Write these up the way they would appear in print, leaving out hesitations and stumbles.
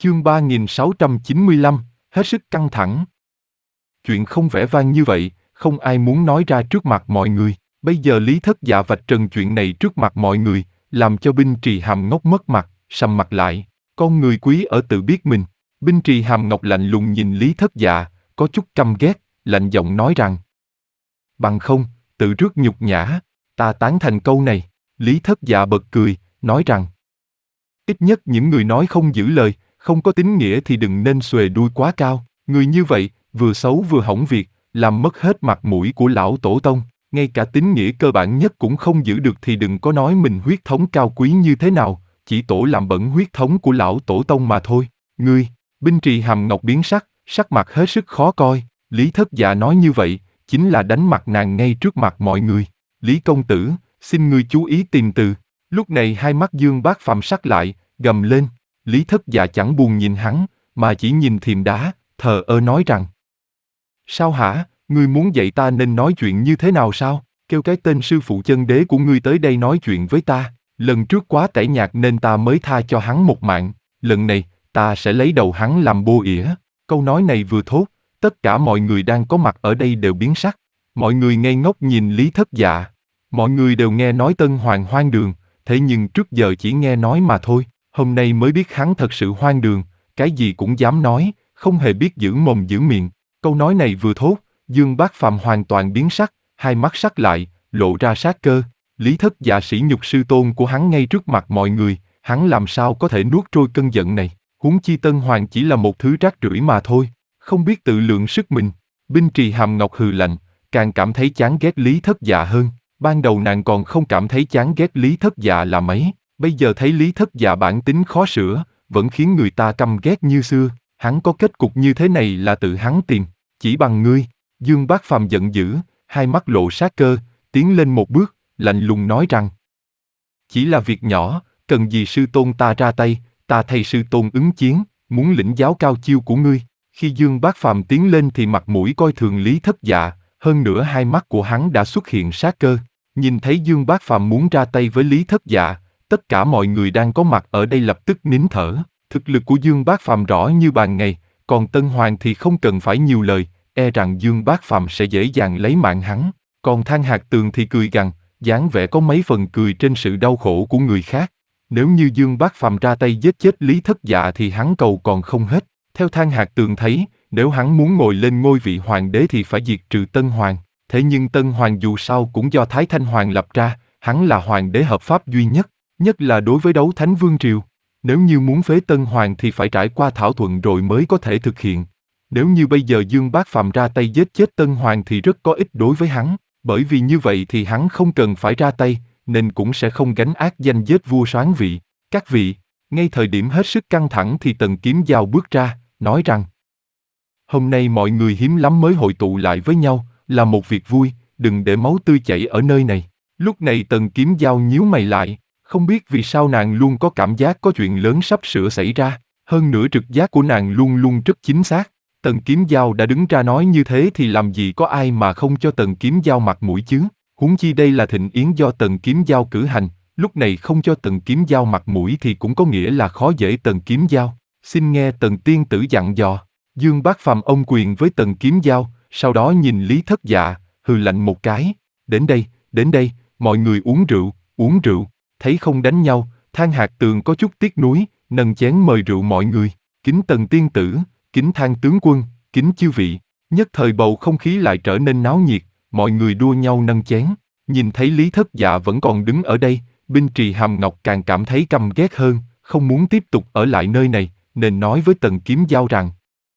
Chương 3695, hết sức căng thẳng. Chuyện không vẻ vang như vậy, không ai muốn nói ra trước mặt mọi người. Bây giờ Lý Thất Dạ vạch trần chuyện này trước mặt mọi người, làm cho Binh Trì Hàm Ngọc mất mặt, sầm mặt lại. Con người quý ở tự biết mình. Binh Trì Hàm Ngọc lạnh lùng nhìn Lý Thất Dạ, có chút căm ghét, lạnh giọng nói rằng: bằng không, tự rước nhục nhã, ta tán thành câu này. Lý Thất Dạ bật cười, nói rằng: ít nhất những người nói không giữ lời, không có tín nghĩa thì đừng nên xuề đuôi quá cao. Người như vậy, vừa xấu vừa hỏng việc, làm mất hết mặt mũi của lão tổ tông. Ngay cả tín nghĩa cơ bản nhất cũng không giữ được thì đừng có nói mình huyết thống cao quý như thế nào, chỉ tổ làm bẩn huyết thống của lão tổ tông mà thôi. Ngươi, Binh Trì Hàm Ngọc biến sắc, sắc mặt hết sức khó coi. Lý Thất Dạ nói như vậy, chính là đánh mặt nàng ngay trước mặt mọi người. Lý công tử, xin ngươi chú ý tìm từ. Lúc này hai mắt Dương Bác Phàm sắc lại, gầm lên. Lý Thất Dạ chẳng buồn nhìn hắn, mà chỉ nhìn thềm đá, thờ ơ nói rằng: sao hả, ngươi muốn dạy ta nên nói chuyện như thế nào sao? Kêu cái tên sư phụ chân đế của ngươi tới đây nói chuyện với ta. Lần trước quá tẻ nhạt nên ta mới tha cho hắn một mạng, lần này, ta sẽ lấy đầu hắn làm bô ỉa. Câu nói này vừa thốt, tất cả mọi người đang có mặt ở đây đều biến sắc. Mọi người ngây ngốc nhìn Lý Thất Dạ. Mọi người đều nghe nói Tân Hoàng hoang đường, thế nhưng trước giờ chỉ nghe nói mà thôi. Hôm nay mới biết hắn thật sự hoang đường, cái gì cũng dám nói, không hề biết giữ mồm giữ miệng. Câu nói này vừa thốt, Dương Bác Phàm hoàn toàn biến sắc, hai mắt sắc lại, lộ ra sát cơ. Lý Thất Dạ sỉ nhục sư tôn của hắn ngay trước mặt mọi người, hắn làm sao có thể nuốt trôi cơn giận này. Huống chi Tân Hoàng chỉ là một thứ rác rưởi mà thôi, không biết tự lượng sức mình. Binh Trì Hàm Ngọc hừ lạnh, càng cảm thấy chán ghét Lý Thất Dạ hơn. Ban đầu nàng còn không cảm thấy chán ghét Lý Thất Dạ là mấy, bây giờ thấy Lý Thất Dạ bản tính khó sửa, vẫn khiến người ta căm ghét như xưa. Hắn có kết cục như thế này là tự hắn tìm, chỉ bằng ngươi. Dương Bác Phàm giận dữ, hai mắt lộ sát cơ, tiến lên một bước, lạnh lùng nói rằng: chỉ là việc nhỏ, cần gì sư tôn ta ra tay, ta thay sư tôn ứng chiến, muốn lĩnh giáo cao chiêu của ngươi. Khi Dương Bác Phàm tiến lên thì mặt mũi coi thường Lý Thất Dạ, hơn nữa hai mắt của hắn đã xuất hiện sát cơ. Nhìn thấy Dương Bác Phàm muốn ra tay với Lý Thất Dạ, tất cả mọi người đang có mặt ở đây lập tức nín thở. Thực lực của Dương Bác Phàm rõ như ban ngày, còn Tân Hoàng thì không cần phải nhiều lời, e rằng Dương Bác Phàm sẽ dễ dàng lấy mạng hắn. Còn Thang Hạc Tường thì cười gằn, dáng vẻ có mấy phần cười trên sự đau khổ của người khác. Nếu như Dương Bác Phàm ra tay giết chết Lý Thất Dạ thì hắn cầu còn không hết. Theo Thang Hạc Tường thấy, nếu hắn muốn ngồi lên ngôi vị hoàng đế thì phải diệt trừ Tân Hoàng. Thế nhưng Tân Hoàng dù sao cũng do Thái Thanh Hoàng lập ra, hắn là hoàng đế hợp pháp duy nhất, nhất là đối với Đấu Thánh Vương Triều. Nếu như muốn phế Tân Hoàng thì phải trải qua thảo thuận rồi mới có thể thực hiện. Nếu như bây giờ Dương Bác Phàm ra tay giết chết Tân Hoàng thì rất có ích đối với hắn, bởi vì như vậy thì hắn không cần phải ra tay, nên cũng sẽ không gánh ác danh giết vua soán vị. Các vị, ngay thời điểm hết sức căng thẳng thì Tần Kiếm Giao bước ra, nói rằng: hôm nay mọi người hiếm lắm mới hội tụ lại với nhau, là một việc vui, đừng để máu tươi chảy ở nơi này. Lúc này Tần Kiếm Giao nhíu mày lại, không biết vì sao nàng luôn có cảm giác có chuyện lớn sắp sửa xảy ra, hơn nữa trực giác của nàng luôn luôn rất chính xác. Tần Kiếm Giao đã đứng ra nói như thế thì làm gì có ai mà không cho Tần Kiếm Giao mặt mũi chứ, huống chi đây là thịnh yến do Tần Kiếm Giao cử hành, lúc này không cho Tần Kiếm Giao mặt mũi thì cũng có nghĩa là khó dễ Tần Kiếm Giao. Xin nghe Tần tiên tử dặn dò. Dương Bác Phàm ôm quyền với Tần Kiếm Giao, sau đó nhìn Lý Thất Dạ, hừ lạnh một cái. Đến đây, mọi người uống rượu. Thấy không đánh nhau, Thang Hạc Tường có chút tiếc nuối, nâng chén mời rượu mọi người. Kính Tần tiên tử, kính Thang tướng quân, kính chư vị. Nhất thời bầu không khí lại trở nên náo nhiệt, mọi người đua nhau nâng chén. Nhìn thấy Lý Thất Dạ vẫn còn đứng ở đây, Binh Trì Hàm Ngọc càng cảm thấy căm ghét hơn, không muốn tiếp tục ở lại nơi này, nên nói với Tần Kiếm Giao rằng: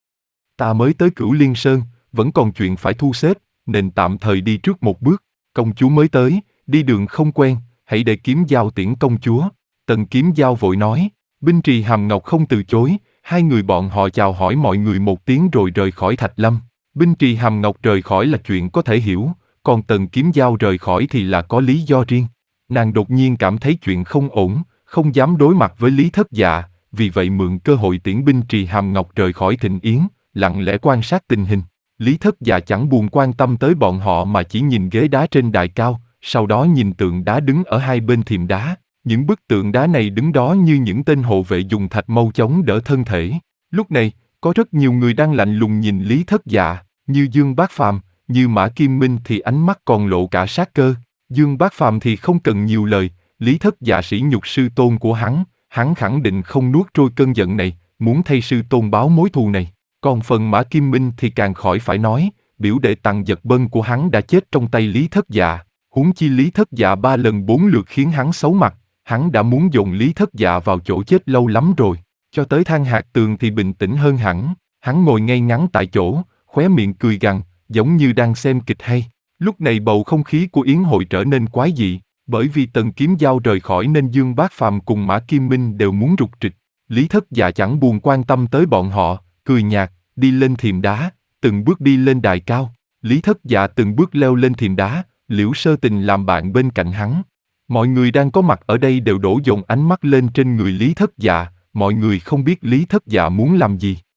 ta mới tới Cửu Liên Sơn, vẫn còn chuyện phải thu xếp, nên tạm thời đi trước một bước. Công chúa mới tới, đi đường không quen, hãy để Kiếm Giao tiễn công chúa. Tần Kiếm Giao vội nói. Binh Trì Hàm Ngọc không từ chối, hai người bọn họ chào hỏi mọi người một tiếng rồi rời khỏi Thạch Lâm. Binh Trì Hàm Ngọc rời khỏi là chuyện có thể hiểu, còn Tần Kiếm Giao rời khỏi thì là có lý do riêng. Nàng đột nhiên cảm thấy chuyện không ổn, không dám đối mặt với Lý Thất Dạ, vì vậy mượn cơ hội tiễn Binh Trì Hàm Ngọc rời khỏi Thịnh Yến, lặng lẽ quan sát tình hình. Lý Thất Dạ chẳng buồn quan tâm tới bọn họ mà chỉ nhìn ghế đá trên đài cao, sau đó nhìn tượng đá đứng ở hai bên thềm đá. Những bức tượng đá này đứng đó như những tên hộ vệ dùng thạch mâu chống đỡ thân thể. Lúc này, có rất nhiều người đang lạnh lùng nhìn Lý Thất Dạ, như Dương Bác Phàm, như Mã Kim Minh thì ánh mắt còn lộ cả sát cơ. Dương Bác Phàm thì không cần nhiều lời, Lý Thất Dạ sỉ nhục sư tôn của hắn khẳng định không nuốt trôi cơn giận này, muốn thay sư tôn báo mối thù này. Còn phần Mã Kim Minh thì càng khỏi phải nói, biểu đệ Tằng Giật Bân của hắn đã chết trong tay Lý Thất Dạ. Huống chi Lý Thất Dạ 3 lần 4 lượt khiến hắn xấu mặt, hắn đã muốn dồn Lý Thất Dạ vào chỗ chết lâu lắm rồi. Cho tới Thang Hạc Tường thì bình tĩnh hơn hẳn, hắn ngồi ngay ngắn tại chỗ, khóe miệng cười gằn, giống như đang xem kịch hay. Lúc này bầu không khí của yến hội trở nên quái dị, bởi vì Tần Kiếm Giao rời khỏi nên Dương Bác Phàm cùng Mã Kim Minh đều muốn rục trịch. Lý Thất Dạ chẳng buồn quan tâm tới bọn họ, cười nhạt, đi lên thềm đá, từng bước đi lên đài cao. Lý Thất Dạ từng bước leo lên thềm đá, Liễu Sơ Tình làm bạn bên cạnh hắn. Mọi người đang có mặt ở đây đều đổ dồn ánh mắt lên trên người Lý Thất Dạ, mọi người không biết Lý Thất Dạ muốn làm gì.